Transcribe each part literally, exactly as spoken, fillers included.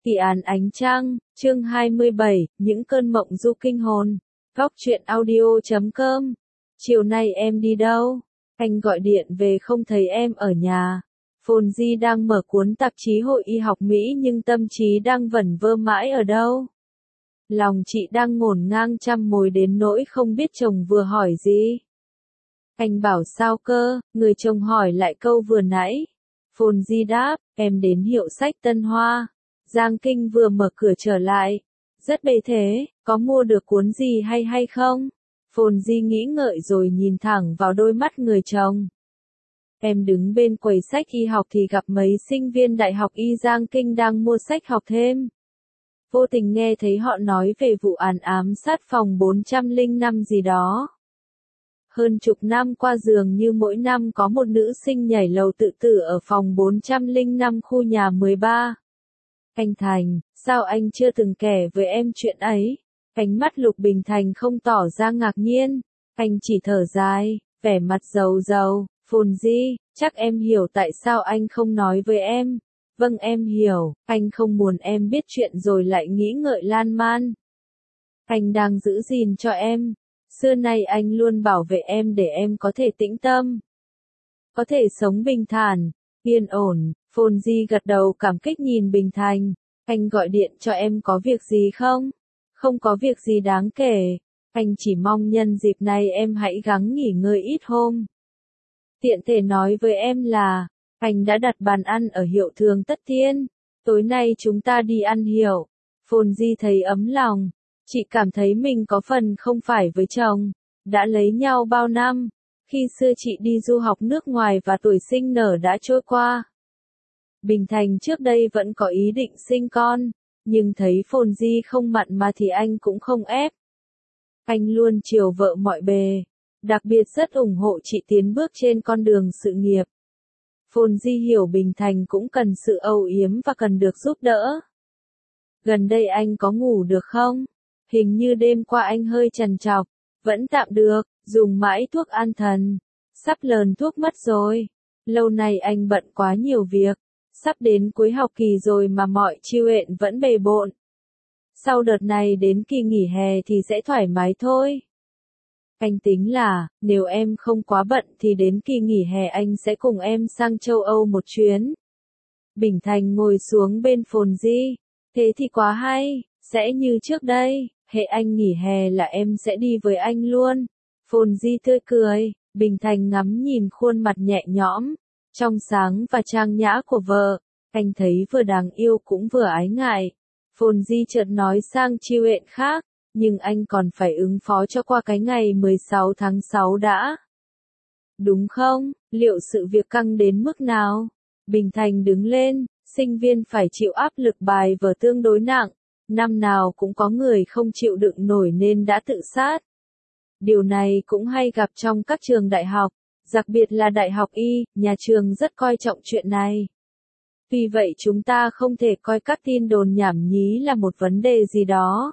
Kỳ án ánh trăng, chương hai mươi bảy, những cơn mộng du kinh hồn. Góc truyện audio chấm com. Chiều nay em đi đâu? Anh gọi điện về không thấy em ở nhà. Phồn Di đang mở cuốn tạp chí Hội y học Mỹ nhưng tâm trí đang vẩn vơ mãi ở đâu. Lòng chị đang ngổn ngang trăm mối đến nỗi không biết chồng vừa hỏi gì. Anh bảo sao cơ, người chồng hỏi lại câu vừa nãy. Phồn Di đáp, em đến hiệu sách Tân Hoa. Giang Kinh vừa mở cửa trở lại. Rất bề thế, có mua được cuốn gì hay hay không? Phồn Di nghĩ ngợi rồi nhìn thẳng vào đôi mắt người chồng. Em đứng bên quầy sách y học thì gặp mấy sinh viên đại học y Giang Kinh đang mua sách học thêm. Vô tình nghe thấy họ nói về vụ án ám sát phòng bốn trăm lẻ năm gì đó. Hơn chục năm qua dường như mỗi năm có một nữ sinh nhảy lầu tự tử ở phòng bốn trăm lẻ năm khu nhà mười ba. Anh Thành, sao anh chưa từng kể với em chuyện ấy? Ánh mắt Lục Bình Thành không tỏ ra ngạc nhiên. Anh chỉ thở dài, vẻ mặt rầu rầu. Phồn Di, chắc em hiểu tại sao anh không nói với em. Vâng em hiểu, anh không muốn em biết chuyện rồi lại nghĩ ngợi lan man. Anh đang giữ gìn cho em. Xưa nay anh luôn bảo vệ em để em có thể tĩnh tâm. Có thể sống bình thản, yên ổn. Phồn Di gật đầu cảm kích nhìn Bình Thành. Anh gọi điện cho em có việc gì không? Không có việc gì đáng kể. Anh chỉ mong nhân dịp này em hãy gắng nghỉ ngơi ít hôm. Tiện thể nói với em là, anh đã đặt bàn ăn ở hiệu Thường Tất Thiên. Tối nay chúng ta đi ăn hiệu. Phồn Di thấy ấm lòng. Chị cảm thấy mình có phần không phải với chồng. Đã lấy nhau bao năm. Khi xưa chị đi du học nước ngoài và tuổi sinh nở đã trôi qua. Bình Thành trước đây vẫn có ý định sinh con, nhưng thấy Phồn Di không mặn mà thì anh cũng không ép. Anh luôn chiều vợ mọi bề, đặc biệt rất ủng hộ chị tiến bước trên con đường sự nghiệp. Phồn Di hiểu Bình Thành cũng cần sự âu yếm và cần được giúp đỡ. Gần đây anh có ngủ được không? Hình như đêm qua anh hơi trằn trọc, vẫn tạm được, dùng mãi thuốc an thần. Sắp lờn thuốc mất rồi. Lâu nay anh bận quá nhiều việc. Sắp đến cuối học kỳ rồi mà mọi chuyện vẫn bề bộn. Sau đợt này đến kỳ nghỉ hè thì sẽ thoải mái thôi. Anh tính là, nếu em không quá bận thì đến kỳ nghỉ hè anh sẽ cùng em sang châu Âu một chuyến. Bình Thành ngồi xuống bên Phồn Di. Thế thì quá hay, sẽ như trước đây, hệ anh nghỉ hè là em sẽ đi với anh luôn. Phồn Di tươi cười, Bình Thành ngắm nhìn khuôn mặt nhẹ nhõm, trong sáng và trang nhã của vợ, anh thấy vừa đáng yêu cũng vừa ái ngại. Phồn Di chợt nói sang chuyện khác, nhưng anh còn phải ứng phó cho qua cái ngày mười sáu tháng sáu đã. Đúng không, liệu sự việc căng đến mức nào? Bình Thành đứng lên, sinh viên phải chịu áp lực bài vở tương đối nặng, năm nào cũng có người không chịu đựng nổi nên đã tự sát. Điều này cũng hay gặp trong các trường đại học. Đặc biệt là đại học y, nhà trường rất coi trọng chuyện này. Vì vậy chúng ta không thể coi các tin đồn nhảm nhí là một vấn đề gì đó.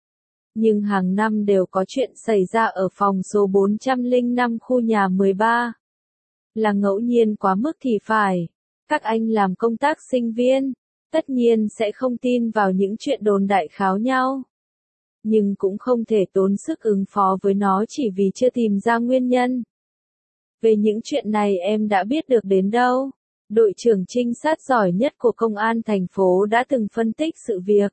Nhưng hàng năm đều có chuyện xảy ra ở phòng số bốn trăm lẻ năm khu nhà mười ba. Là ngẫu nhiên quá mức thì phải. Các anh làm công tác sinh viên, tất nhiên sẽ không tin vào những chuyện đồn đại kháo nhau. Nhưng cũng không thể tốn sức ứng phó với nó chỉ vì chưa tìm ra nguyên nhân. Về những chuyện này em đã biết được đến đâu? Đội trưởng trinh sát giỏi nhất của công an thành phố đã từng phân tích sự việc.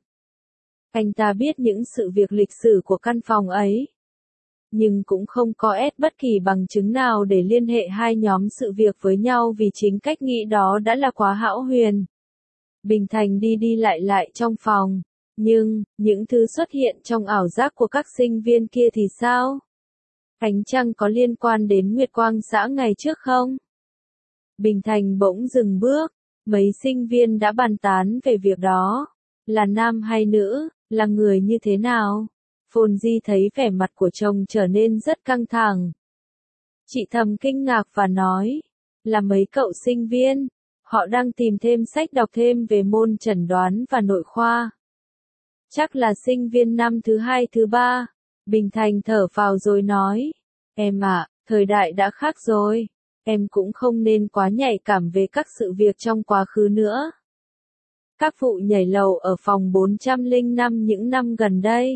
Anh ta biết những sự việc lịch sử của căn phòng ấy. Nhưng cũng không có ép bất kỳ bằng chứng nào để liên hệ hai nhóm sự việc với nhau vì chính cách nghĩ đó đã là quá hão huyền. Bình Thành đi đi lại lại trong phòng. Nhưng, những thứ xuất hiện trong ảo giác của các sinh viên kia thì sao? Ánh trăng có liên quan đến Nguyệt Quang xã ngày trước không? Bình Thành bỗng dừng bước, mấy sinh viên đã bàn tán về việc đó. Là nam hay nữ, là người như thế nào? Phồn Di thấy vẻ mặt của chồng trở nên rất căng thẳng. Chị thầm kinh ngạc và nói, là mấy cậu sinh viên, họ đang tìm thêm sách đọc thêm về môn chẩn đoán và nội khoa. Chắc là sinh viên năm thứ hai thứ ba. Bình Thành thở phào rồi nói, em ạ, thời đại đã khác rồi, em cũng không nên quá nhạy cảm về các sự việc trong quá khứ nữa. Các vụ nhảy lầu ở phòng bốn trăm lẻ năm những năm gần đây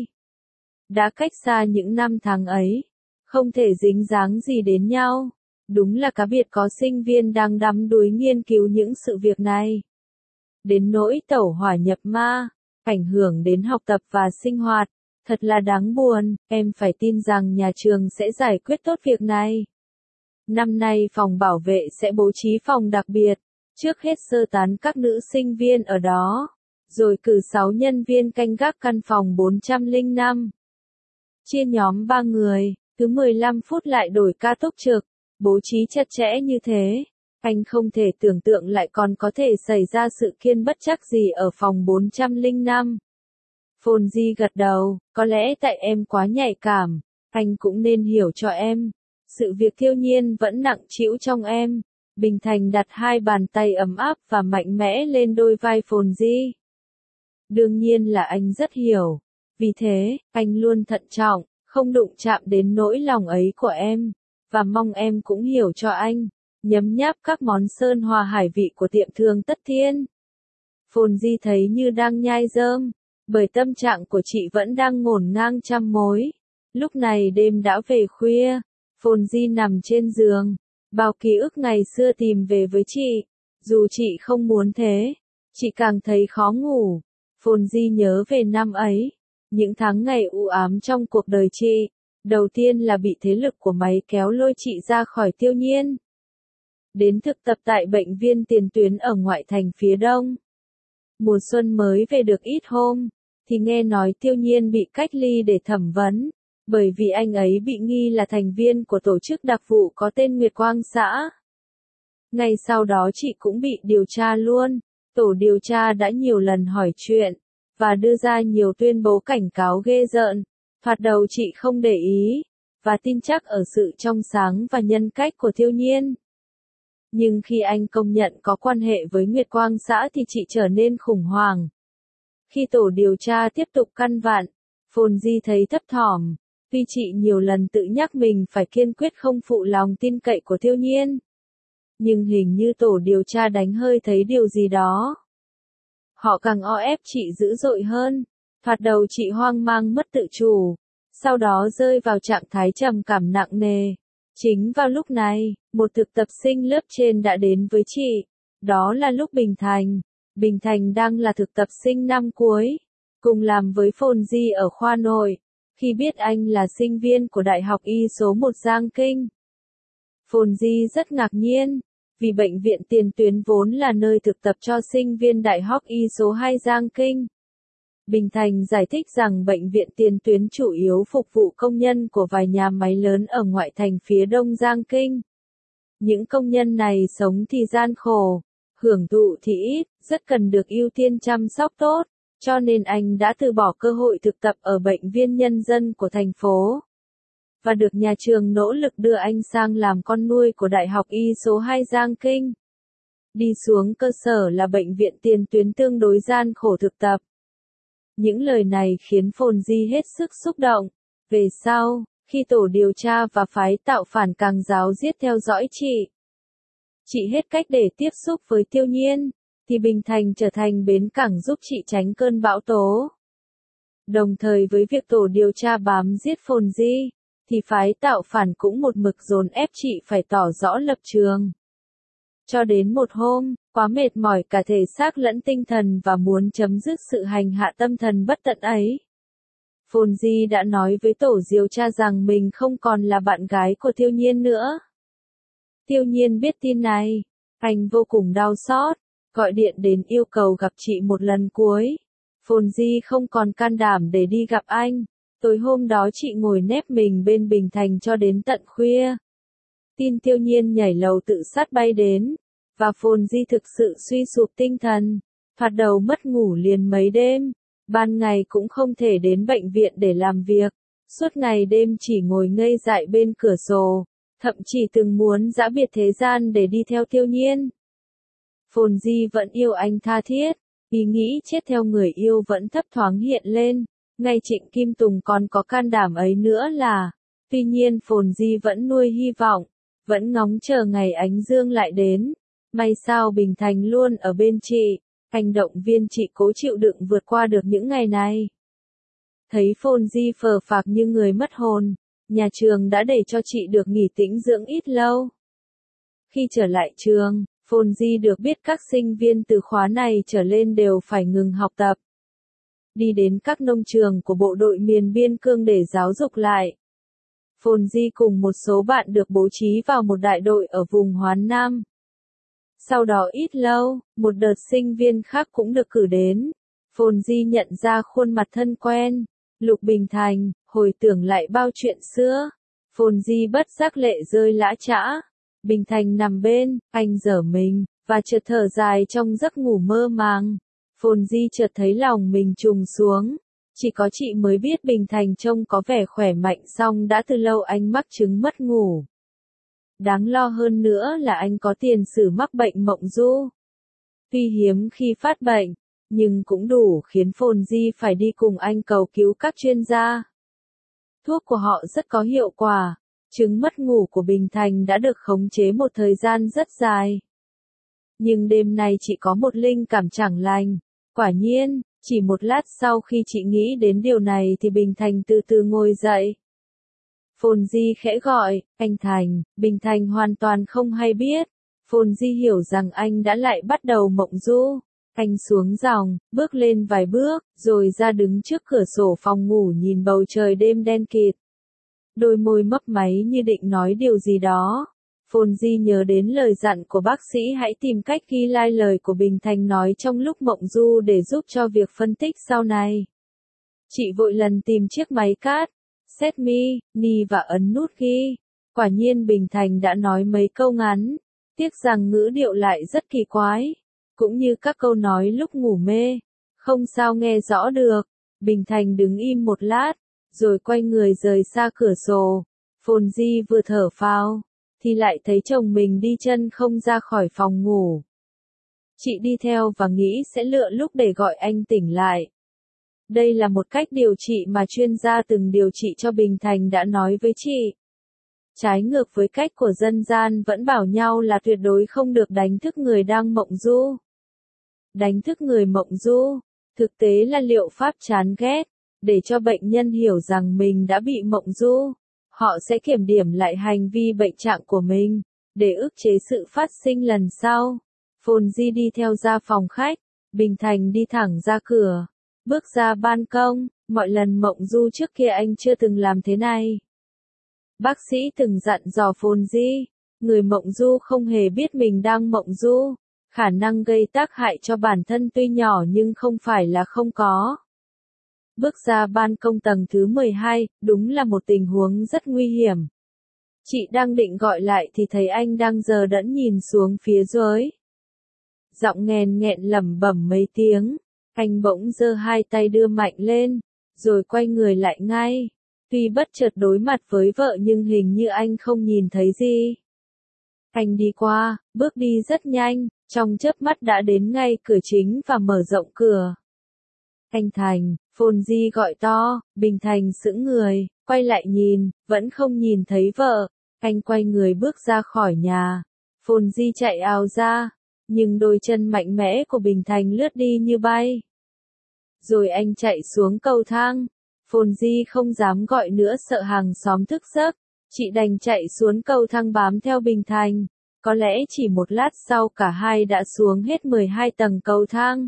đã cách xa những năm tháng ấy, không thể dính dáng gì đến nhau. Đúng là cá biệt có sinh viên đang đắm đuối nghiên cứu những sự việc này. Đến nỗi tẩu hỏa nhập ma, ảnh hưởng đến học tập và sinh hoạt, thật là đáng buồn. Em phải tin rằng nhà trường sẽ giải quyết tốt việc này. Năm nay phòng bảo vệ sẽ bố trí phòng đặc biệt, trước hết sơ tán các nữ sinh viên ở đó, rồi cử sáu nhân viên canh gác căn phòng bốn trăm lẻ năm. Chia nhóm ba người, cứ mười lăm phút lại đổi ca túc trực, bố trí chặt chẽ như thế. Anh không thể tưởng tượng lại còn có thể xảy ra sự kiện bất trắc gì ở phòng bốn trăm lẻ năm. Fonzie gật đầu, có lẽ tại em quá nhạy cảm, anh cũng nên hiểu cho em. Sự việc thiêu nhiên vẫn nặng trĩu trong em. Bình Thành đặt hai bàn tay ấm áp và mạnh mẽ lên đôi vai Fonzie. Đương nhiên là anh rất hiểu. Vì thế, anh luôn thận trọng, không đụng chạm đến nỗi lòng ấy của em. Và mong em cũng hiểu cho anh. Nhấm nháp các món sơn hòa hải vị của tiệm thương Tất Thiên. Fonzie thấy như đang nhai rơm, bởi tâm trạng của chị vẫn đang ngổn ngang trăm mối. Lúc này đêm đã về khuya, Fonzie nằm trên giường, bao ký ức ngày xưa tìm về với chị. Dù chị không muốn thế, chị càng thấy khó ngủ. Fonzie nhớ về năm ấy, những tháng ngày u ám trong cuộc đời chị. Đầu tiên là bị thế lực của máy kéo lôi chị ra khỏi Tiêu Nhiên. Đến thực tập tại bệnh viện tiền tuyến ở ngoại thành phía đông. Mùa xuân mới về được ít hôm, thì nghe nói Tiêu Nhiên bị cách ly để thẩm vấn, bởi vì anh ấy bị nghi là thành viên của tổ chức đặc vụ có tên Nguyệt Quang xã. Ngay sau đó chị cũng bị điều tra luôn. Tổ điều tra đã nhiều lần hỏi chuyện, và đưa ra nhiều tuyên bố cảnh cáo ghê rợn. Thoạt đầu chị không để ý, và tin chắc ở sự trong sáng và nhân cách của Tiêu Nhiên. Nhưng khi anh công nhận có quan hệ với Nguyệt Quang xã thì chị trở nên khủng hoảng. Khi tổ điều tra tiếp tục căn vặn, Fonzie thấy thấp thỏm, tuy chị nhiều lần tự nhắc mình phải kiên quyết không phụ lòng tin cậy của Tiêu Nhiên. Nhưng hình như tổ điều tra đánh hơi thấy điều gì đó. Họ càng o ép chị dữ dội hơn. Thoạt đầu chị hoang mang mất tự chủ, sau đó rơi vào trạng thái trầm cảm nặng nề. Chính vào lúc này, một thực tập sinh lớp trên đã đến với chị. Đó là lúc Bình Thành. Bình Thành đang là thực tập sinh năm cuối, cùng làm với Fonzie ở khoa nội, khi biết anh là sinh viên của Đại học Y số một Giang Kinh. Fonzie rất ngạc nhiên, vì bệnh viện tiền tuyến vốn là nơi thực tập cho sinh viên Đại học Y số hai Giang Kinh. Bình Thành giải thích rằng bệnh viện tiền tuyến chủ yếu phục vụ công nhân của vài nhà máy lớn ở ngoại thành phía đông Giang Kinh. Những công nhân này sống thì gian khổ, hưởng thụ thì ít, rất cần được ưu tiên chăm sóc tốt, cho nên anh đã từ bỏ cơ hội thực tập ở bệnh viện nhân dân của thành phố. Và được nhà trường nỗ lực đưa anh sang làm con nuôi của Đại học Y số hai Giang Kinh. Đi xuống cơ sở là bệnh viện tiền tuyến tương đối gian khổ thực tập. Những lời này khiến Fonzie hết sức xúc động. Về sau, khi tổ điều tra và phái tạo phản càng giáo giết theo dõi chị, chị hết cách để tiếp xúc với Tiêu Nhiên, thì Bình Thành trở thành bến cảng giúp chị tránh cơn bão tố. Đồng thời với việc tổ điều tra bám giết Fonzie, thì phái tạo phản cũng một mực dồn ép chị phải tỏ rõ lập trường. Cho đến một hôm, quá mệt mỏi cả thể xác lẫn tinh thần và muốn chấm dứt sự hành hạ tâm thần bất tận ấy, Fonzie đã nói với tổ điều tra rằng mình không còn là bạn gái của Tiêu Nhiên nữa. Tiêu Nhiên biết tin này, anh vô cùng đau xót, gọi điện đến yêu cầu gặp chị một lần cuối. Fonzie không còn can đảm để đi gặp anh. Tối hôm đó chị ngồi nép mình bên Bình Thành cho đến tận khuya. Tin Tiêu Nhiên nhảy lầu tự sát bay đến, và Fonzie thực sự suy sụp tinh thần, thoạt đầu mất ngủ liền mấy đêm, ban ngày cũng không thể đến bệnh viện để làm việc, suốt ngày đêm chỉ ngồi ngây dại bên cửa sổ, thậm chí từng muốn giã biệt thế gian để đi theo Tiêu Nhiên. Fonzie vẫn yêu anh tha thiết, ý nghĩ chết theo người yêu vẫn thấp thoáng hiện lên, ngay Trịnh Kim Tùng còn có can đảm ấy nữa là, tuy nhiên Fonzie vẫn nuôi hy vọng, vẫn ngóng chờ ngày ánh dương lại đến. May sao Bình Thành luôn ở bên chị, Anh động viên chị cố chịu đựng vượt qua được những ngày này. Thấy Phồn Di phờ phạc như người mất hồn, nhà trường đã để cho chị được nghỉ tĩnh dưỡng ít lâu. Khi trở lại trường, Phồn Di được biết các sinh viên từ khóa này trở lên đều phải ngừng học tập. Đi đến các nông trường của bộ đội miền biên cương để giáo dục lại. Phồn Di cùng một số bạn được bố trí vào một đại đội ở vùng Hoán Nam. Sau đó ít lâu, một đợt sinh viên khác cũng được cử đến. Phồn Di nhận ra khuôn mặt thân quen, Lục Bình Thành, hồi tưởng lại bao chuyện xưa. Phồn Di bất giác lệ rơi lã chã. Bình Thành nằm bên, anh giở mình, và chợt thở dài trong giấc ngủ mơ màng. Phồn Di chợt thấy lòng mình trùng xuống. Chỉ có chị mới biết Bình Thành trông có vẻ khỏe mạnh, song đã từ lâu anh mắc chứng mất ngủ. Đáng lo hơn nữa là anh có tiền sử mắc bệnh mộng du. Tuy hiếm khi phát bệnh, nhưng cũng đủ khiến Phồn Di phải đi cùng anh cầu cứu các chuyên gia. Thuốc của họ rất có hiệu quả, chứng mất ngủ của Bình Thành đã được khống chế một thời gian rất dài. Nhưng đêm nay chị có một linh cảm chẳng lành. Quả nhiên, chỉ một lát sau khi chị nghĩ đến điều này thì Bình Thành từ từ ngồi dậy. Phồn Di khẽ gọi, anh Thành. Bình Thành hoàn toàn không hay biết. Phồn Di hiểu rằng anh đã lại bắt đầu mộng du. Anh xuống giường, bước lên vài bước, rồi ra đứng trước cửa sổ phòng ngủ nhìn bầu trời đêm đen kịt. Đôi môi mấp máy như định nói điều gì đó. Phồn Di nhớ đến lời dặn của bác sĩ hãy tìm cách ghi lại lời của Bình Thành nói trong lúc mộng du để giúp cho việc phân tích sau này. Chị vội lần tìm chiếc máy cát, set mi, ni và ấn nút ghi. Quả nhiên Bình Thành đã nói mấy câu ngắn, tiếc rằng ngữ điệu lại rất kỳ quái, cũng như các câu nói lúc ngủ mê, không sao nghe rõ được. Bình Thành đứng im một lát, rồi quay người rời xa cửa sổ. Phồn Di vừa thở phào, thì lại thấy chồng mình đi chân không ra khỏi phòng ngủ. Chị đi theo và nghĩ sẽ lựa lúc để gọi anh tỉnh lại. Đây là một cách điều trị mà chuyên gia từng điều trị cho Bình Thành đã nói với chị. Trái ngược với cách của dân gian vẫn bảo nhau là tuyệt đối không được đánh thức người đang mộng du. Đánh thức người mộng du, thực tế là liệu pháp chán ghét, để cho bệnh nhân hiểu rằng mình đã bị mộng du. Họ sẽ kiểm điểm lại hành vi bệnh trạng của mình, để ức chế sự phát sinh lần sau. Phồn Di đi theo ra phòng khách, Bình Thành đi thẳng ra cửa, bước ra ban công. Mọi lần mộng du trước kia anh chưa từng làm thế này. Bác sĩ từng dặn dò Phồn Di, người mộng du không hề biết mình đang mộng du, khả năng gây tác hại cho bản thân tuy nhỏ nhưng không phải là không có. Bước ra ban công tầng thứ mười hai, đúng là một tình huống rất nguy hiểm. Chị đang định gọi lại thì thấy anh đang đờ đẫn nhìn xuống phía dưới. Giọng nghèn nghẹn lẩm bẩm mấy tiếng, anh bỗng giơ hai tay đưa mạnh lên, rồi quay người lại ngay. Tuy bất chợt đối mặt với vợ nhưng hình như anh không nhìn thấy gì. Anh đi qua, bước đi rất nhanh, trong chớp mắt đã đến ngay cửa chính và mở rộng cửa. Anh Thành, Phồn Di gọi to. Bình Thành sững người, quay lại nhìn, vẫn không nhìn thấy vợ. Anh quay người bước ra khỏi nhà. Phồn Di chạy ào ra, nhưng đôi chân mạnh mẽ của Bình Thành lướt đi như bay. Rồi anh chạy xuống cầu thang. Phồn Di không dám gọi nữa sợ hàng xóm thức giấc. Chị đành chạy xuống cầu thang bám theo Bình Thành. Có lẽ chỉ một lát sau cả hai đã xuống hết mười hai tầng cầu thang.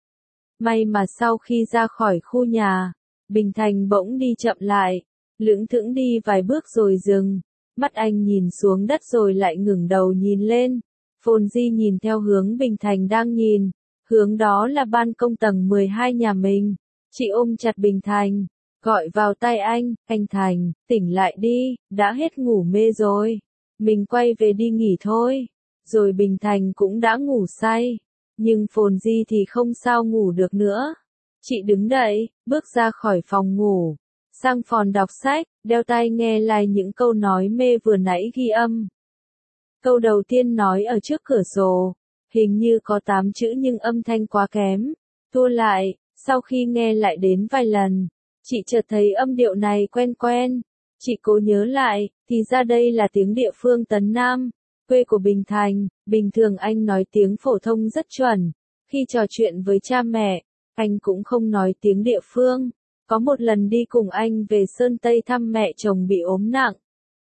May mà sau khi ra khỏi khu nhà, Bình Thành bỗng đi chậm lại, lững thững đi vài bước rồi dừng. Mắt anh nhìn xuống đất rồi lại ngẩng đầu nhìn lên. Phồn Di nhìn theo hướng Bình Thành đang nhìn, hướng đó là ban công tầng mười hai nhà mình. Chị ôm chặt Bình Thành, gọi vào tai anh, anh Thành, tỉnh lại đi, đã hết ngủ mê rồi. Mình quay về đi nghỉ thôi. Rồi Bình Thành cũng đã ngủ say. Nhưng Phồn Di thì không sao ngủ được nữa. Chị đứng dậy, bước ra khỏi phòng ngủ, sang phòng đọc sách, đeo tai nghe lại những câu nói mê vừa nãy ghi âm. Câu đầu tiên nói ở trước cửa sổ, hình như có tám chữ nhưng âm thanh quá kém. Tua lại, sau khi nghe lại đến vài lần, chị chợt thấy âm điệu này quen quen. Chị cố nhớ lại, thì ra đây là tiếng địa phương Tấn Nam, quê của Bình Thành. Bình thường anh nói tiếng phổ thông rất chuẩn. Khi trò chuyện với cha mẹ, anh cũng không nói tiếng địa phương. Có một lần đi cùng anh về Sơn Tây thăm mẹ chồng bị ốm nặng.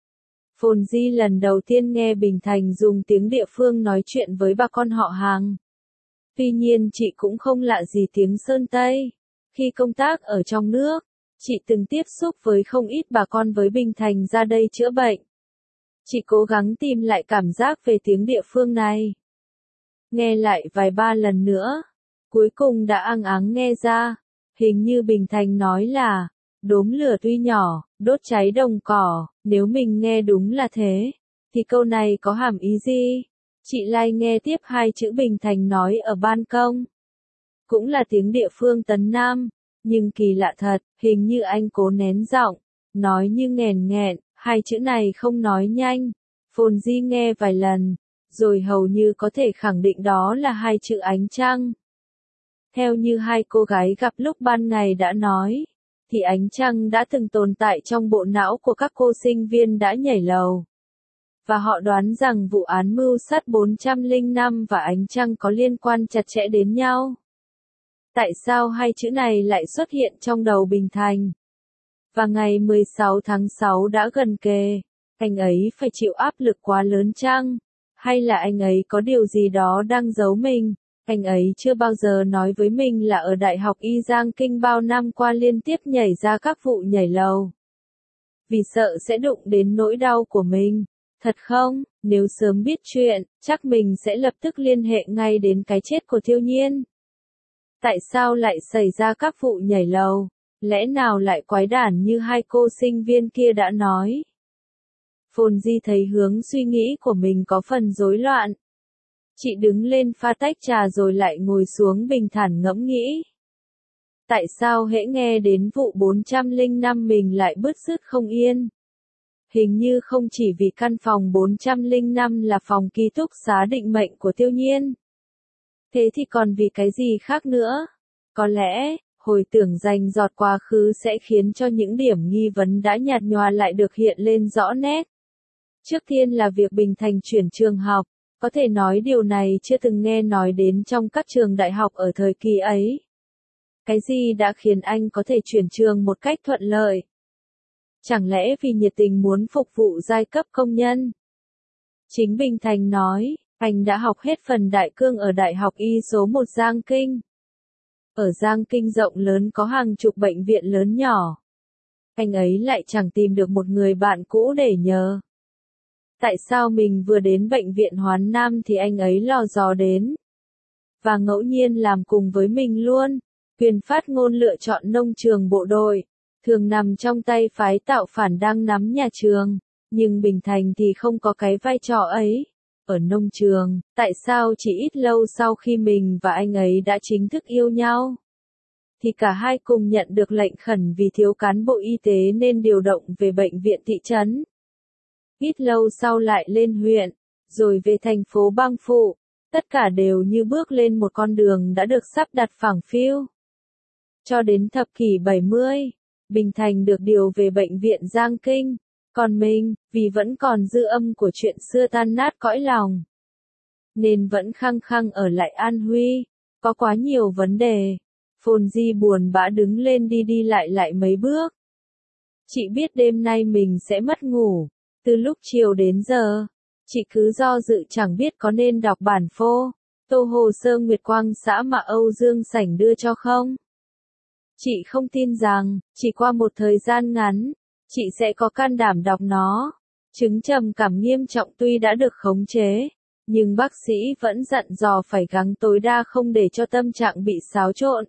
Phồn Di lần đầu tiên nghe Bình Thành dùng tiếng địa phương nói chuyện với bà con họ hàng. Tuy nhiên chị cũng không lạ gì tiếng Sơn Tây. Khi công tác ở trong nước, chị từng tiếp xúc với không ít bà con với Bình Thành ra đây chữa bệnh. Chị cố gắng tìm lại cảm giác về tiếng địa phương này. Nghe lại vài ba lần nữa, cuối cùng đã ăng áng nghe ra. Hình như Bình Thành nói là, đốm lửa tuy nhỏ, đốt cháy đồng cỏ, nếu mình nghe đúng là thế, thì câu này có hàm ý gì? Chị Lai nghe tiếp hai chữ Bình Thành nói ở ban công. Cũng là tiếng địa phương Tấn Nam, nhưng kỳ lạ thật, hình như anh cố nén giọng, nói như nghèn nghẹn, hai chữ này không nói nhanh. Phồn Di nghe vài lần, rồi hầu như có thể khẳng định đó là hai chữ ánh trăng. Theo như hai cô gái gặp lúc ban ngày đã nói, thì ánh trăng đã từng tồn tại trong bộ não của các cô sinh viên đã nhảy lầu. Và họ đoán rằng vụ án mưu sát bốn trăm lẻ năm và ánh trăng có liên quan chặt chẽ đến nhau. Tại sao hai chữ này lại xuất hiện trong đầu Bình Thành? Và ngày mười sáu tháng sáu đã gần kề, anh ấy phải chịu áp lực quá lớn chăng? Hay là anh ấy có điều gì đó đang giấu mình? Anh ấy chưa bao giờ nói với mình là ở Đại học Y Giang Kinh bao năm qua liên tiếp nhảy ra các vụ nhảy lầu. Vì sợ sẽ đụng đến nỗi đau của mình. Thật không? Nếu sớm biết chuyện, chắc mình sẽ lập tức liên hệ ngay đến cái chết của Thiêu Nhiên. Tại sao lại xảy ra các vụ nhảy lầu? Lẽ nào lại quái đản như hai cô sinh viên kia đã nói? Phồn Di thấy hướng suy nghĩ của mình có phần rối loạn. Chị đứng lên pha tách trà rồi lại ngồi xuống bình thản ngẫm nghĩ. Tại sao hễ nghe đến vụ bốn trăm lẻ năm mình lại bứt rứt không yên? Hình như không chỉ vì căn phòng bốn trăm lẻ năm là phòng ký túc xá định mệnh của Tiêu Nhiên. Thế thì còn vì cái gì khác nữa? Có lẽ, hồi tưởng dành giọt quá khứ sẽ khiến cho những điểm nghi vấn đã nhạt nhòa lại được hiện lên rõ nét. Trước tiên là việc Bình Thành chuyển trường học. Có thể nói điều này chưa từng nghe nói đến trong các trường đại học ở thời kỳ ấy. Cái gì đã khiến anh có thể chuyển trường một cách thuận lợi? Chẳng lẽ vì nhiệt tình muốn phục vụ giai cấp công nhân? Chính Bình Thành nói, anh đã học hết phần đại cương ở Đại học Y số một Giang Kinh. Ở Giang Kinh rộng lớn có hàng chục bệnh viện lớn nhỏ. Anh ấy lại chẳng tìm được một người bạn cũ để nhờ. Tại sao mình vừa đến bệnh viện Hoán Nam thì anh ấy lò dò đến? Và ngẫu nhiên làm cùng với mình luôn. Quyền phát ngôn lựa chọn nông trường bộ đội, thường nằm trong tay phái tạo phản đang nắm nhà trường. Nhưng Bình Thành thì không có cái vai trò ấy. Ở nông trường, tại sao chỉ ít lâu sau khi mình và anh ấy đã chính thức yêu nhau, thì cả hai cùng nhận được lệnh khẩn vì thiếu cán bộ y tế nên điều động về bệnh viện thị trấn. Ít lâu sau lại lên huyện, rồi về thành phố bang phụ, tất cả đều như bước lên một con đường đã được sắp đặt phẳng phiu. Cho đến thập kỷ bảy mươi, Bình Thành được điều về bệnh viện Giang Kinh, còn mình, vì vẫn còn dư âm của chuyện xưa tan nát cõi lòng, nên vẫn khăng khăng ở lại An Huy, có quá nhiều vấn đề. Phồn Di buồn bã đứng lên đi đi lại lại mấy bước. Chị biết đêm nay mình sẽ mất ngủ. Từ lúc chiều đến giờ, chị cứ do dự chẳng biết có nên đọc bản phô, tô hồ sơ Nguyệt Quang xã mà Âu Dương Sảnh đưa cho không. Chị không tin rằng, chỉ qua một thời gian ngắn, chị sẽ có can đảm đọc nó. Chứng trầm cảm nghiêm trọng tuy đã được khống chế, nhưng bác sĩ vẫn dặn dò phải gắng tối đa không để cho tâm trạng bị xáo trộn.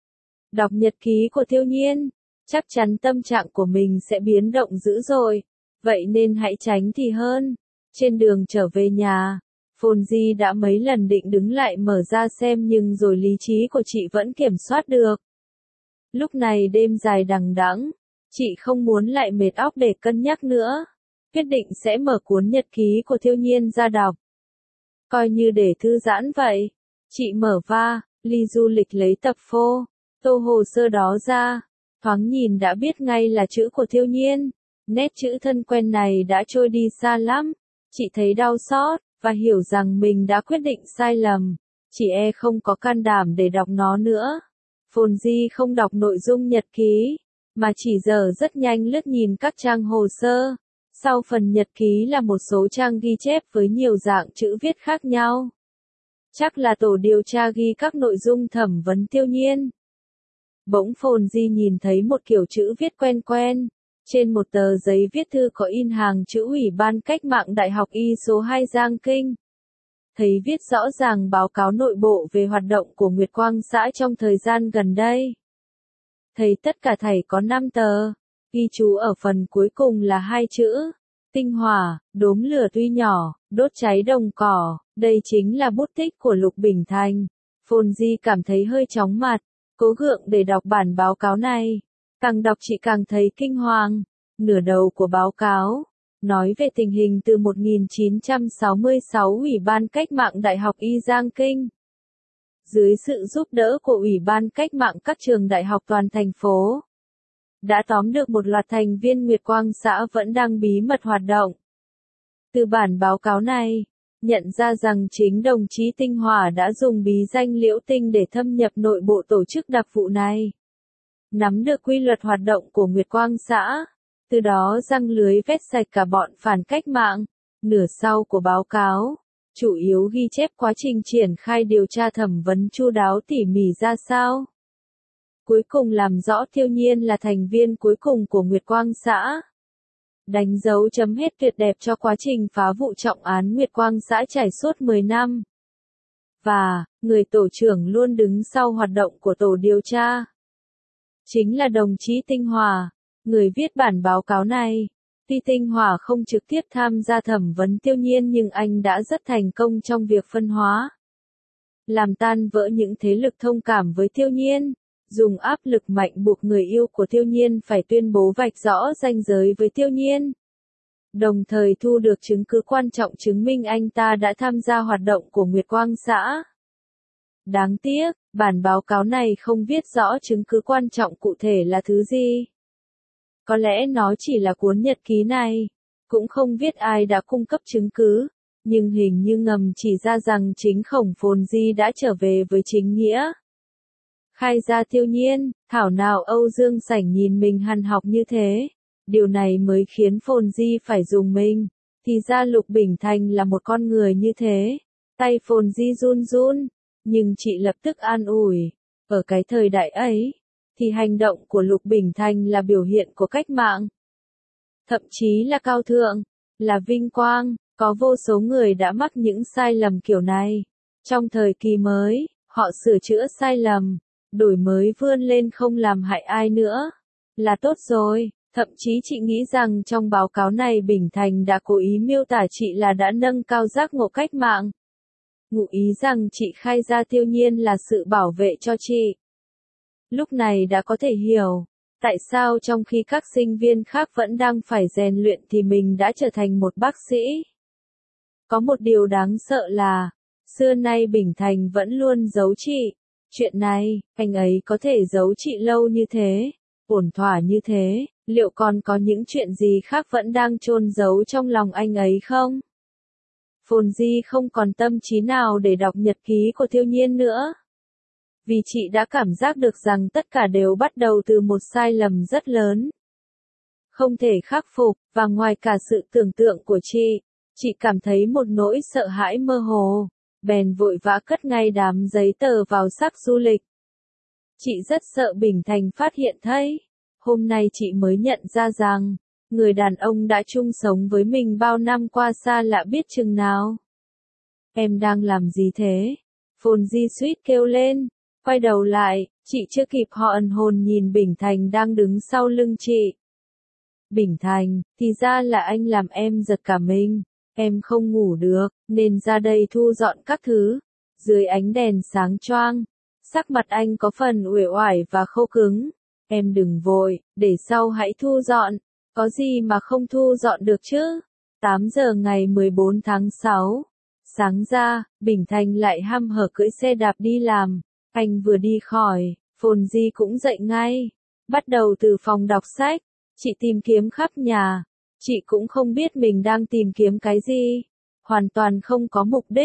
Đọc nhật ký của Thiêu Nhiên, chắc chắn tâm trạng của mình sẽ biến động dữ dội. Vậy nên hãy tránh thì hơn. Trên đường trở về nhà, Phồn Di đã mấy lần định đứng lại mở ra xem nhưng rồi lý trí của chị vẫn kiểm soát được. Lúc này đêm dài đằng đẵng, chị không muốn lại mệt óc để cân nhắc nữa. Quyết định sẽ mở cuốn nhật ký của Thiêu Nhiên ra đọc. Coi như để thư giãn vậy. Chị mở va, ly du lịch lấy tập phô, tô hồ sơ đó ra. Thoáng nhìn đã biết ngay là chữ của Thiêu Nhiên. Nét chữ thân quen này đã trôi đi xa lắm. Chị thấy đau xót, và hiểu rằng mình đã quyết định sai lầm. Chị e không có can đảm để đọc nó nữa. Fonzie không đọc nội dung nhật ký, mà chỉ giờ rất nhanh lướt nhìn các trang hồ sơ. Sau phần nhật ký là một số trang ghi chép với nhiều dạng chữ viết khác nhau. Chắc là tổ điều tra ghi các nội dung thẩm vấn Tiêu Nhiên. Bỗng Fonzie nhìn thấy một kiểu chữ viết quen quen. Trên một tờ giấy viết thư có in hàng chữ Ủy ban Cách mạng Đại học Y số hai Giang Kinh. Thấy viết rõ ràng báo cáo nội bộ về hoạt động của Nguyệt Quang xã trong thời gian gần đây. Thấy tất cả thảy có năm tờ, ghi chú ở phần cuối cùng là hai chữ, tinh hỏa, đốm lửa tuy nhỏ, đốt cháy đồng cỏ, đây chính là bút tích của Lục Bình Thành. Fonzie cảm thấy hơi chóng mặt, cố gượng để đọc bản báo cáo này. Càng đọc chị càng thấy kinh hoàng. Nửa đầu của báo cáo nói về tình hình từ một nghìn chín trăm sáu mươi sáu Ủy ban Cách mạng Đại học Y Giang Kinh. Dưới sự giúp đỡ của Ủy ban Cách mạng các trường đại học toàn thành phố, đã tóm được một loạt thành viên Nguyệt Quang xã vẫn đang bí mật hoạt động. Từ bản báo cáo này, nhận ra rằng chính đồng chí Tinh Hỏa đã dùng bí danh Liễu Tinh để thâm nhập nội bộ tổ chức đặc vụ này. Nắm được quy luật hoạt động của Nguyệt Quang xã, từ đó răng lưới vét sạch cả bọn phản cách mạng. Nửa sau của báo cáo, chủ yếu ghi chép quá trình triển khai điều tra thẩm vấn chu đáo tỉ mỉ ra sao. Cuối cùng làm rõ Tiêu Nhiên là thành viên cuối cùng của Nguyệt Quang xã. Đánh dấu chấm hết tuyệt đẹp cho quá trình phá vụ trọng án Nguyệt Quang xã trải suốt mười năm. Và, người tổ trưởng luôn đứng sau hoạt động của tổ điều tra chính là đồng chí Tinh Hỏa, người viết bản báo cáo này. Tuy Tinh Hỏa không trực tiếp tham gia thẩm vấn Tiêu Nhiên nhưng anh đã rất thành công trong việc phân hóa, làm tan vỡ những thế lực thông cảm với Tiêu Nhiên, dùng áp lực mạnh buộc người yêu của Tiêu Nhiên phải tuyên bố vạch rõ ranh giới với Tiêu Nhiên. Đồng thời thu được chứng cứ quan trọng chứng minh anh ta đã tham gia hoạt động của Nguyệt Quang xã. Đáng tiếc, bản báo cáo này không viết rõ chứng cứ quan trọng cụ thể là thứ gì. Có lẽ nó chỉ là cuốn nhật ký này, cũng không viết ai đã cung cấp chứng cứ, nhưng hình như ngầm chỉ ra rằng chính Khổng Fonzie đã trở về với chính nghĩa. Khai ra Tiêu Nhiên, thảo nào Âu Dương Sảnh nhìn mình hằn học như thế. Điều này mới khiến Fonzie phải dùng mình. Thì ra Lục Bình Thành là một con người như thế. Tay Fonzie run run, nhưng chị lập tức an ủi. Ở cái thời đại ấy, thì hành động của Lục Bình Thành là biểu hiện của cách mạng. Thậm chí là cao thượng, là vinh quang. Có vô số người đã mắc những sai lầm kiểu này. Trong thời kỳ mới, họ sửa chữa sai lầm, đổi mới vươn lên không làm hại ai nữa. Là tốt rồi. Thậm chí chị nghĩ rằng trong báo cáo này Bình Thành đã cố ý miêu tả chị là đã nâng cao giác ngộ cách mạng. Ngụ ý rằng chị khai ra Tiêu Nhiên là sự bảo vệ cho chị. Lúc này đã có thể hiểu, tại sao trong khi các sinh viên khác vẫn đang phải rèn luyện thì mình đã trở thành một bác sĩ. Có một điều đáng sợ là, xưa nay Bình Thành vẫn luôn giấu chị. Chuyện này, anh ấy có thể giấu chị lâu như thế, ổn thỏa như thế. Liệu còn có những chuyện gì khác vẫn đang chôn giấu trong lòng anh ấy không? Fonzie không còn tâm trí nào để đọc nhật ký của Tiêu Nhiên nữa. Vì chị đã cảm giác được rằng tất cả đều bắt đầu từ một sai lầm rất lớn. Không thể khắc phục, và ngoài cả sự tưởng tượng của chị, chị cảm thấy một nỗi sợ hãi mơ hồ. Bèn vội vã cất ngay đám giấy tờ vào xác du lịch. Chị rất sợ Bình Thành phát hiện thấy. Hôm nay chị mới nhận ra rằng, người đàn ông đã chung sống với mình bao năm qua xa lạ biết chừng nào. Em đang làm gì thế? Fonzie suýt kêu lên, quay đầu lại, chị chưa kịp họ ẩn hồn nhìn Bình Thành đang đứng sau lưng chị. Bình Thành, thì ra là anh làm em giật cả mình. Em không ngủ được, nên ra đây thu dọn các thứ. Dưới ánh đèn sáng choang, sắc mặt anh có phần uể oải và khô cứng. Em đừng vội, để sau hãy thu dọn. Có gì mà không thu dọn được chứ? tám giờ ngày mười bốn tháng sáu. Sáng ra, Bình Thành lại hăm hở cưỡi xe đạp đi làm. Anh vừa đi khỏi, Fonzie cũng dậy ngay. Bắt đầu từ phòng đọc sách. Chị tìm kiếm khắp nhà. Chị cũng không biết mình đang tìm kiếm cái gì. Hoàn toàn không có mục đích.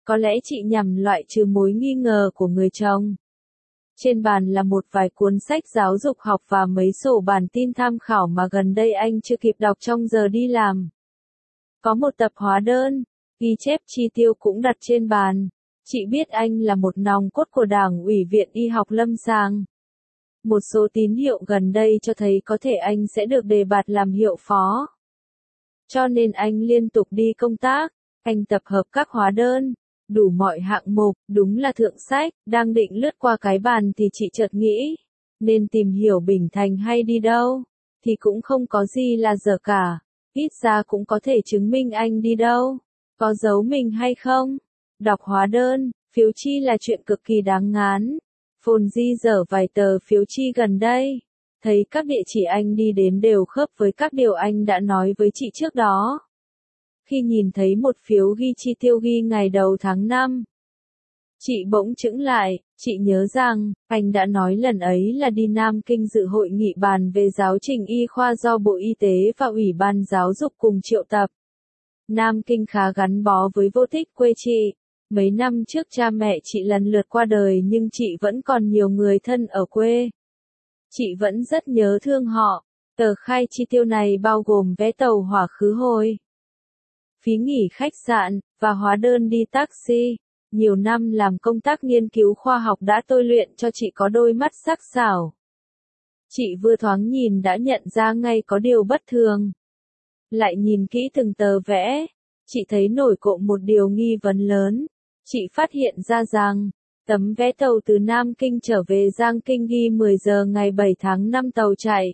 Có lẽ chị nhằm loại trừ mối nghi ngờ của người chồng. Trên bàn là một vài cuốn sách giáo dục học và mấy sổ bản tin tham khảo mà gần đây anh chưa kịp đọc trong giờ đi làm. Có một tập hóa đơn, ghi chép chi tiêu cũng đặt trên bàn. Chị biết anh là một nòng cốt của Đảng ủy Viện Y học Lâm sàng. Một số tín hiệu gần đây cho thấy có thể anh sẽ được đề bạt làm hiệu phó. Cho nên anh liên tục đi công tác, anh tập hợp các hóa đơn, đủ mọi hạng mục, đúng là thượng sách. Đang định lướt qua cái bàn thì chị chợt nghĩ, nên tìm hiểu Bình Thành hay đi đâu, thì cũng không có gì là dở cả, ít ra cũng có thể chứng minh anh đi đâu, có giấu mình hay không. Đọc hóa đơn, phiếu chi là chuyện cực kỳ đáng ngán. Phồn Di dở vài tờ phiếu chi gần đây, thấy các địa chỉ anh đi đến đều khớp với các điều anh đã nói với chị trước đó. Khi nhìn thấy một phiếu ghi chi tiêu ghi ngày đầu tháng năm, chị bỗng chững lại. Chị nhớ rằng, anh đã nói lần ấy là đi Nam Kinh dự hội nghị bàn về giáo trình y khoa do Bộ Y tế và Ủy ban Giáo dục cùng triệu tập. Nam Kinh khá gắn bó với vô tích quê chị. Mấy năm trước cha mẹ chị lần lượt qua đời nhưng chị vẫn còn nhiều người thân ở quê. Chị vẫn rất nhớ thương họ. Tờ khai chi tiêu này bao gồm vé tàu hỏa khứ hồi, phí nghỉ khách sạn, và hóa đơn đi taxi. Nhiều năm làm công tác nghiên cứu khoa học đã tôi luyện cho chị có đôi mắt sắc sảo. Chị vừa thoáng nhìn đã nhận ra ngay có điều bất thường. Lại nhìn kỹ từng tờ vẽ, chị thấy nổi cộm một điều nghi vấn lớn. Chị phát hiện ra rằng, tấm vé tàu từ Nam Kinh trở về Giang Kinh ghi mười giờ ngày bảy tháng năm tàu chạy.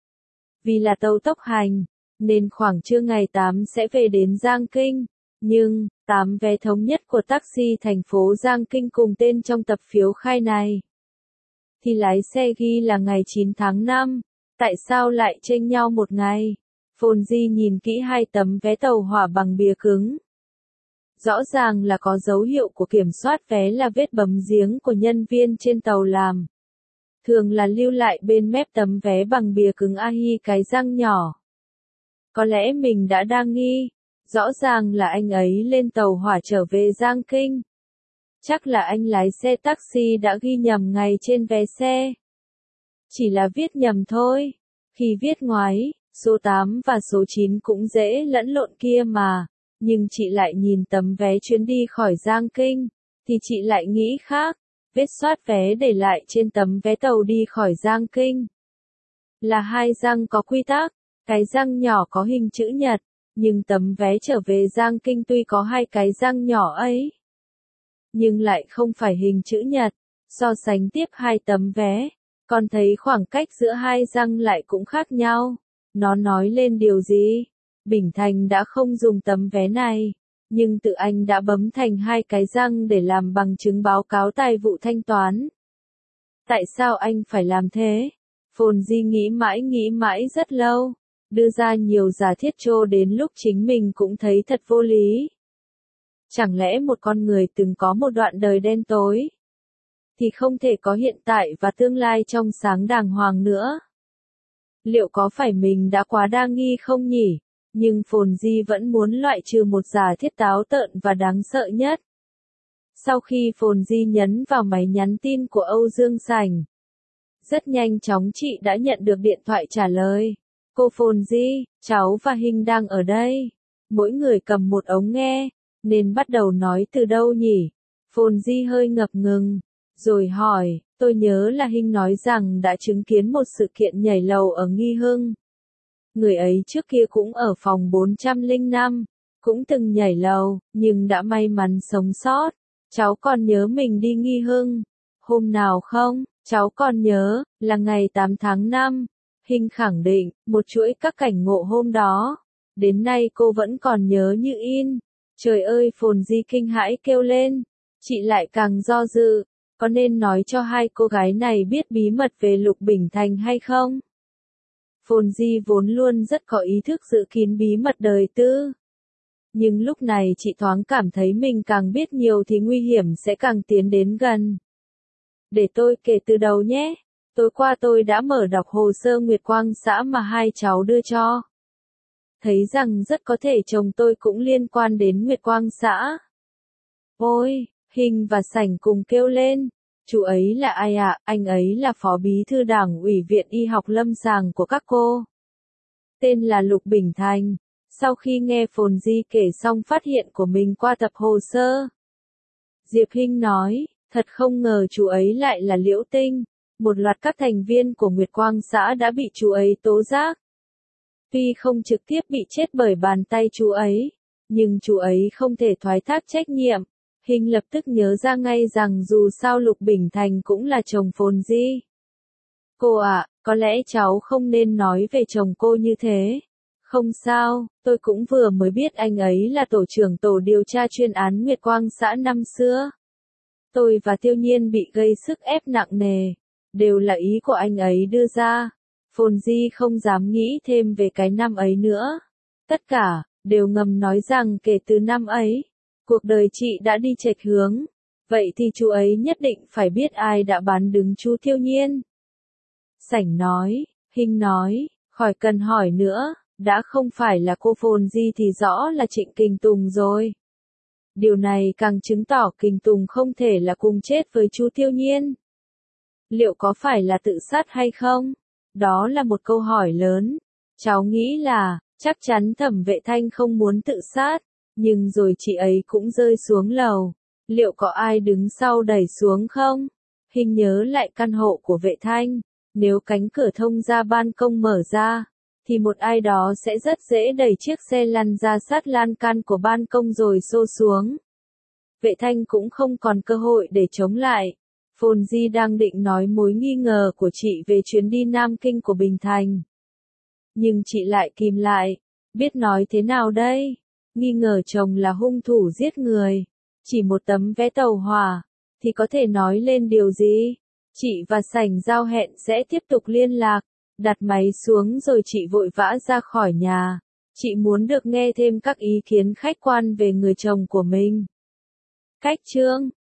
Vì là tàu tốc hành, nên khoảng trưa ngày tám sẽ về đến Giang Kinh. Nhưng, tám vé thống nhất của taxi thành phố Giang Kinh cùng tên trong tập phiếu khai này, thì lái xe ghi là ngày chín tháng năm. Tại sao lại chênh nhau một ngày? Phồn Di nhìn kỹ hai tấm vé tàu hỏa bằng bìa cứng. Rõ ràng là có dấu hiệu của kiểm soát vé là vết bấm giếng của nhân viên trên tàu làm. Thường là lưu lại bên mép tấm vé bằng bìa cứng a hi cái răng nhỏ. Có lẽ mình đã đang nghi. Rõ ràng là anh ấy lên tàu hỏa trở về Giang Kinh. Chắc là anh lái xe taxi đã ghi nhầm ngày trên vé xe. Chỉ là viết nhầm thôi. Khi viết ngoái, số tám và số chín cũng dễ lẫn lộn kia mà. Nhưng chị lại nhìn tấm vé chuyến đi khỏi Giang Kinh, thì chị lại nghĩ khác. Vết soát vé để lại trên tấm vé tàu đi khỏi Giang Kinh là hai răng có quy tắc, cái răng nhỏ có hình chữ nhật, nhưng tấm vé trở về Giang Kinh tuy có hai cái răng nhỏ ấy, nhưng lại không phải hình chữ nhật. So sánh tiếp hai tấm vé, con thấy khoảng cách giữa hai răng lại cũng khác nhau. Nó nói lên điều gì? Bình Thành đã không dùng tấm vé này, nhưng tự anh đã bấm thành hai cái răng để làm bằng chứng báo cáo tài vụ thanh toán. Tại sao anh phải làm thế? Phồn Di nghĩ mãi nghĩ mãi rất lâu, đưa ra nhiều giả thiết cho đến lúc chính mình cũng thấy thật vô lý. Chẳng lẽ một con người từng có một đoạn đời đen tối, thì không thể có hiện tại và tương lai trong sáng đàng hoàng nữa? Liệu có phải mình đã quá đa nghi không nhỉ? Nhưng Phồn Di vẫn muốn loại trừ một giả thiết táo tợn và đáng sợ nhất. Sau khi Phồn Di nhấn vào máy nhắn tin của Âu Dương Sảnh, rất nhanh chóng chị đã nhận được điện thoại trả lời. Cô Phồn Di, cháu và Hình đang ở đây. Mỗi người cầm một ống nghe, nên bắt đầu nói từ đâu nhỉ? Phồn Di hơi ngập ngừng, rồi hỏi, tôi nhớ là Hình nói rằng đã chứng kiến một sự kiện nhảy lầu ở Nghi Hưng. Người ấy trước kia cũng ở phòng bốn trăm lẻ năm, cũng từng nhảy lầu, nhưng đã may mắn sống sót. Cháu còn nhớ mình đi Nghi Hưng hôm nào không? Cháu còn nhớ, là ngày tám tháng năm. Hình khẳng định, một chuỗi các cảnh ngộ hôm đó. Đến nay cô vẫn còn nhớ như in. Trời ơi, Phồn Di kinh hãi kêu lên. Chị lại càng do dự, có nên nói cho hai cô gái này biết bí mật về Lục Bình Thành hay không? Phồn Di vốn luôn rất có ý thức giữ kín bí mật đời tư. Nhưng lúc này chị thoáng cảm thấy mình càng biết nhiều thì nguy hiểm sẽ càng tiến đến gần. Để tôi kể từ đầu nhé. Tối qua tôi đã mở đọc hồ sơ Nguyệt Quang xã mà hai cháu đưa cho. Thấy rằng rất có thể chồng tôi cũng liên quan đến Nguyệt Quang xã. Ôi, Hình và Sảnh cùng kêu lên. Chú ấy là ai ạ? À? Anh ấy là Phó Bí thư Đảng ủy Viện Y học Lâm sàng của các cô. Tên là Lục Bình Thành. Sau khi nghe Phồn Di kể xong phát hiện của mình qua tập hồ sơ, Diệp Hinh nói, thật không ngờ chú ấy lại là Liễu Tinh. Một loạt các thành viên của Nguyệt Quang xã đã bị chú ấy tố giác. Tuy không trực tiếp bị chết bởi bàn tay chú ấy, nhưng chú ấy không thể thoái thác trách nhiệm. Hình lập tức nhớ ra ngay rằng dù sao Lục Bình Thành cũng là chồng Phồn Di. Cô ạ, à, có lẽ cháu không nên nói về chồng cô như thế. Không sao, tôi cũng vừa mới biết anh ấy là tổ trưởng tổ điều tra chuyên án Nguyệt Quang xã năm xưa. Tôi và Tiêu Nhiên bị gây sức ép nặng nề, đều là ý của anh ấy đưa ra. Phồn Di không dám nghĩ thêm về cái năm ấy nữa. Tất cả, đều ngầm nói rằng kể từ năm ấy, cuộc đời chị đã đi chệch hướng. Vậy thì chú ấy nhất định phải biết ai đã bán đứng chú Tiêu Nhiên. Sảnh nói, Hình nói, khỏi cần hỏi nữa, đã không phải là cô Phồn Di thì rõ là Trịnh Kình Tùng rồi. Điều này càng chứng tỏ Kình Tùng không thể là cùng chết với chú Tiêu Nhiên. Liệu có phải là tự sát hay không? Đó là một câu hỏi lớn. Cháu nghĩ là, chắc chắn Thẩm Vệ Thanh không muốn tự sát, nhưng rồi chị ấy cũng rơi xuống lầu. Liệu có ai đứng sau đẩy xuống không? Hình nhớ lại căn hộ của Vệ Thanh, nếu cánh cửa thông ra ban công mở ra, thì một ai đó sẽ rất dễ đẩy chiếc xe lăn ra sát lan can của ban công rồi xô xuống. Vệ Thanh cũng không còn cơ hội để chống lại. Phồn Di đang định nói mối nghi ngờ của chị về chuyến đi Nam Kinh của Bình Thành. Nhưng chị lại kìm lại, biết nói thế nào đây? Nghi ngờ chồng là hung thủ giết người. Chỉ một tấm vé tàu hỏa, thì có thể nói lên điều gì? Chị và Sảnh giao hẹn sẽ tiếp tục liên lạc. Đặt máy xuống rồi chị vội vã ra khỏi nhà. Chị muốn được nghe thêm các ý kiến khách quan về người chồng của mình. Cách chương